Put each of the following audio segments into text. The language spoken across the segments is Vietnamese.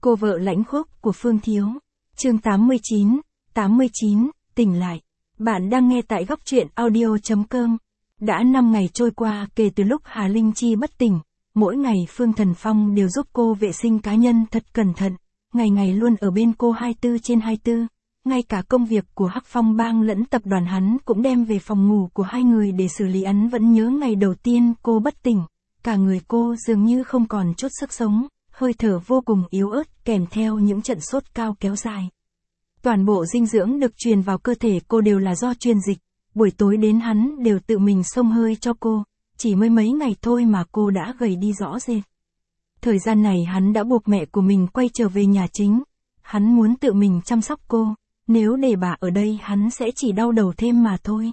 Cô vợ lãnh khốc của Phương Thiếu. Chương 89, tỉnh lại. Bạn đang nghe tại góc truyện audio.com. Đã 5 ngày trôi qua kể từ lúc Hà Linh Chi bất tỉnh. Mỗi ngày Phương Thần Phong đều giúp cô vệ sinh cá nhân thật cẩn thận. Ngày ngày luôn ở bên cô 24/24. Ngay cả công việc của Hắc Phong Bang lẫn tập đoàn hắn cũng đem về phòng ngủ của hai người để xử lý. Hắn vẫn nhớ ngày đầu tiên cô bất tỉnh. Cả người cô dường như không còn chút sức sống, hơi thở vô cùng yếu ớt kèm theo những trận sốt cao kéo dài. Toàn bộ dinh dưỡng được truyền vào cơ thể cô đều là do truyền dịch, buổi tối đến hắn đều tự mình xông hơi cho cô, chỉ mới mấy ngày thôi mà cô đã gầy đi rõ rệt. Thời gian này hắn đã buộc mẹ của mình quay trở về nhà chính, hắn muốn tự mình chăm sóc cô, nếu để bà ở đây hắn sẽ chỉ đau đầu thêm mà thôi.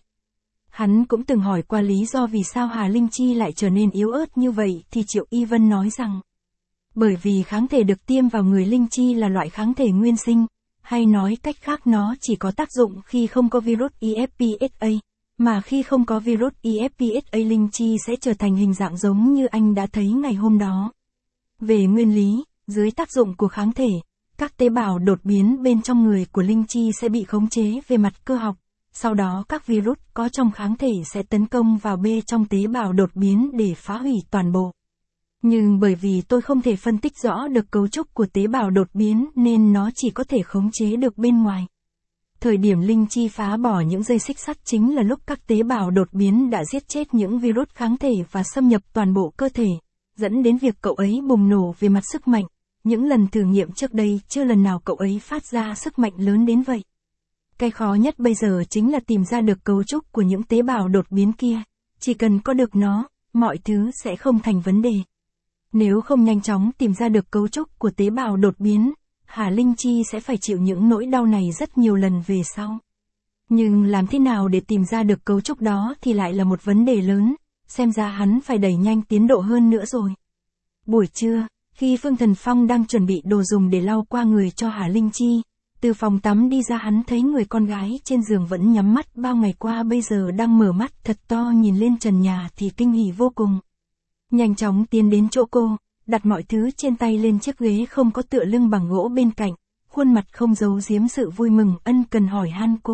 Hắn cũng từng hỏi qua lý do vì sao Hà Linh Chi lại trở nên yếu ớt như vậy thì Triệu Y Vân nói rằng bởi vì kháng thể được tiêm vào người Linh Chi là loại kháng thể nguyên sinh, hay nói cách khác nó chỉ có tác dụng khi không có virus IFPSA, mà khi không có virus IFPSA Linh Chi sẽ trở thành hình dạng giống như anh đã thấy ngày hôm đó. Về nguyên lý, dưới tác dụng của kháng thể, các tế bào đột biến bên trong người của Linh Chi sẽ bị khống chế về mặt cơ học. Sau đó các virus có trong kháng thể sẽ tấn công vào trong tế bào đột biến để phá hủy toàn bộ. Nhưng bởi vì tôi không thể phân tích rõ được cấu trúc của tế bào đột biến nên nó chỉ có thể khống chế được bên ngoài. Thời điểm Linh Chi phá bỏ những dây xích sắt chính là lúc các tế bào đột biến đã giết chết những virus kháng thể và xâm nhập toàn bộ cơ thể, dẫn đến việc cậu ấy bùng nổ về mặt sức mạnh. Những lần thử nghiệm trước đây chưa lần nào cậu ấy phát ra sức mạnh lớn đến vậy. Cái khó nhất bây giờ chính là tìm ra được cấu trúc của những tế bào đột biến kia. Chỉ cần có được nó, mọi thứ sẽ không thành vấn đề. Nếu không nhanh chóng tìm ra được cấu trúc của tế bào đột biến, Hà Linh Chi sẽ phải chịu những nỗi đau này rất nhiều lần về sau. Nhưng làm thế nào để tìm ra được cấu trúc đó thì lại là một vấn đề lớn, xem ra hắn phải đẩy nhanh tiến độ hơn nữa rồi. Buổi trưa, khi Phương Thần Phong đang chuẩn bị đồ dùng để lau qua người cho Hà Linh Chi, từ phòng tắm đi ra hắn thấy người con gái trên giường vẫn nhắm mắt bao ngày qua bây giờ đang mở mắt thật to nhìn lên trần nhà thì kinh hỉ vô cùng. Nhanh chóng tiến đến chỗ cô, đặt mọi thứ trên tay lên chiếc ghế không có tựa lưng bằng gỗ bên cạnh, khuôn mặt không giấu giếm sự vui mừng ân cần hỏi han cô.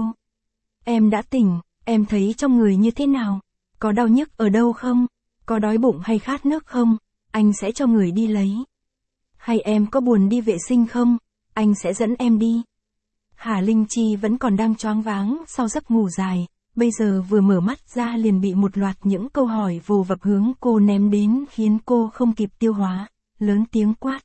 Em đã tỉnh, em thấy trong người như thế nào? Có đau nhức ở đâu không? Có đói bụng hay khát nước không? Anh sẽ cho người đi lấy. Hay em có buồn đi vệ sinh không? Anh sẽ dẫn em đi. Hà Linh Chi vẫn còn đang choáng váng sau giấc ngủ dài, bây giờ vừa mở mắt ra liền bị một loạt những câu hỏi vồ vập hướng cô ném đến khiến cô không kịp tiêu hóa, lớn tiếng quát.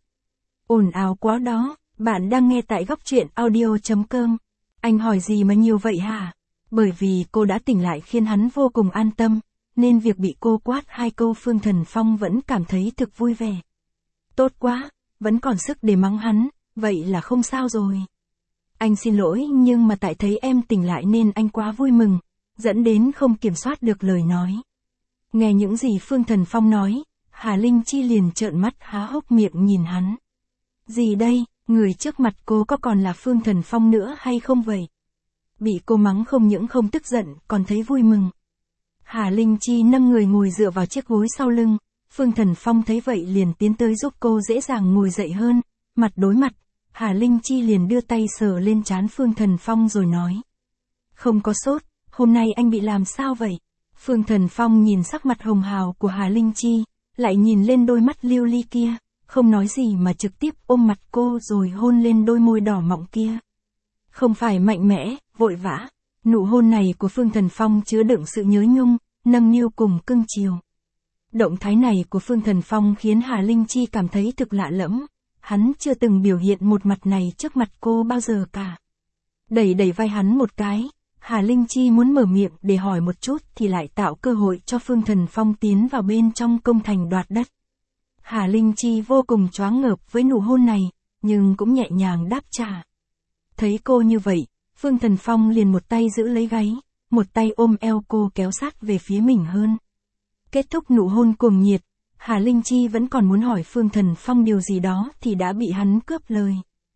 Ồn ào quá đó, bạn đang nghe tại góc truyện audio.com. Anh hỏi gì mà nhiều vậy hả? Bởi vì cô đã tỉnh lại khiến hắn vô cùng an tâm, nên việc bị cô quát 2 câu Phương Thần Phong vẫn cảm thấy thực vui vẻ. Tốt quá, vẫn còn sức để mắng hắn, vậy là không sao rồi. Anh xin lỗi nhưng mà tại thấy em tỉnh lại nên anh quá vui mừng, dẫn đến không kiểm soát được lời nói. Nghe những gì Phương Thần Phong nói, Hà Linh Chi liền trợn mắt há hốc miệng nhìn hắn. Gì đây, người trước mặt cô có còn là Phương Thần Phong nữa hay không vậy? Bị cô mắng không những không tức giận còn thấy vui mừng. Hà Linh Chi nâng người ngồi dựa vào chiếc gối sau lưng, Phương Thần Phong thấy vậy liền tiến tới giúp cô dễ dàng ngồi dậy hơn, mặt đối mặt. Hà Linh Chi liền đưa tay sờ lên trán Phương Thần Phong rồi nói. Không có sốt, hôm nay anh bị làm sao vậy? Phương Thần Phong nhìn sắc mặt hồng hào của Hà Linh Chi, lại nhìn lên đôi mắt lưu ly kia, không nói gì mà trực tiếp ôm mặt cô rồi hôn lên đôi môi đỏ mọng kia. Không phải mạnh mẽ, vội vã, nụ hôn này của Phương Thần Phong chứa đựng sự nhớ nhung, nâng niu cùng cưng chiều. Động thái này của Phương Thần Phong khiến Hà Linh Chi cảm thấy thực lạ lẫm. Hắn chưa từng biểu hiện một mặt này trước mặt cô bao giờ cả. Đẩy vai hắn một cái, Hà Linh Chi muốn mở miệng để hỏi một chút thì lại tạo cơ hội cho Phương Thần Phong tiến vào bên trong công thành đoạt đất. Hà Linh Chi vô cùng choáng ngợp với nụ hôn này, nhưng cũng nhẹ nhàng đáp trả. Thấy cô như vậy, Phương Thần Phong liền một tay giữ lấy gáy, một tay ôm eo cô kéo sát về phía mình hơn. Kết thúc nụ hôn cuồng nhiệt, Hà Linh Chi vẫn còn muốn hỏi Phương Thần Phong điều gì đó thì đã bị hắn cướp lời.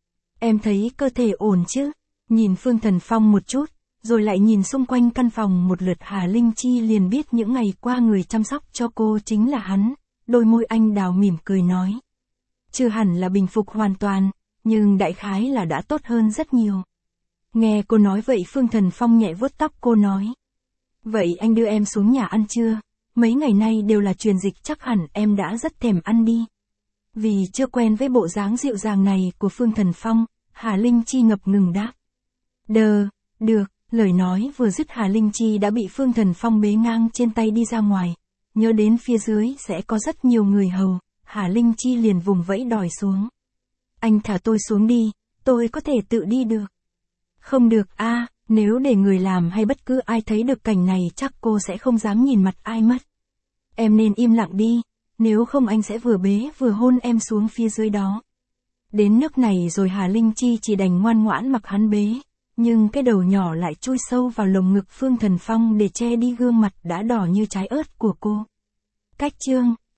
Em thấy cơ thể ổn chứ? Nhìn Phương Thần Phong một chút, rồi lại nhìn xung quanh căn phòng một lượt Hà Linh Chi liền biết những ngày qua người chăm sóc cho cô chính là hắn. Đôi môi anh đào mỉm cười nói. Chưa hẳn là bình phục hoàn toàn, nhưng đại khái là đã tốt hơn rất nhiều. Nghe cô nói vậy Phương Thần Phong nhẹ vuốt tóc cô nói. Vậy anh đưa em xuống nhà ăn chưa? Mấy ngày nay đều là truyền dịch chắc hẳn em đã rất thèm ăn đi. Vì chưa quen với bộ dáng dịu dàng này của Phương Thần Phong, Hà Linh Chi ngập ngừng đáp. Được, lời nói vừa dứt Hà Linh Chi đã bị Phương Thần Phong bế ngang trên tay đi ra ngoài. Nhớ đến phía dưới sẽ có rất nhiều người hầu, Hà Linh Chi liền vùng vẫy đòi xuống. Anh thả tôi xuống đi, tôi có thể tự đi được. Không được a, nếu để người làm hay bất cứ ai thấy được cảnh này chắc cô sẽ không dám nhìn mặt ai mất. Em nên im lặng đi, nếu không anh sẽ vừa bế vừa hôn em xuống phía dưới đó. Đến nước này rồi Hà Linh Chi chỉ đành ngoan ngoãn mặc hắn bế, nhưng cái đầu nhỏ lại chui sâu vào lồng ngực Phương Thần Phong để che đi gương mặt đã đỏ như trái ớt của cô. Cách chương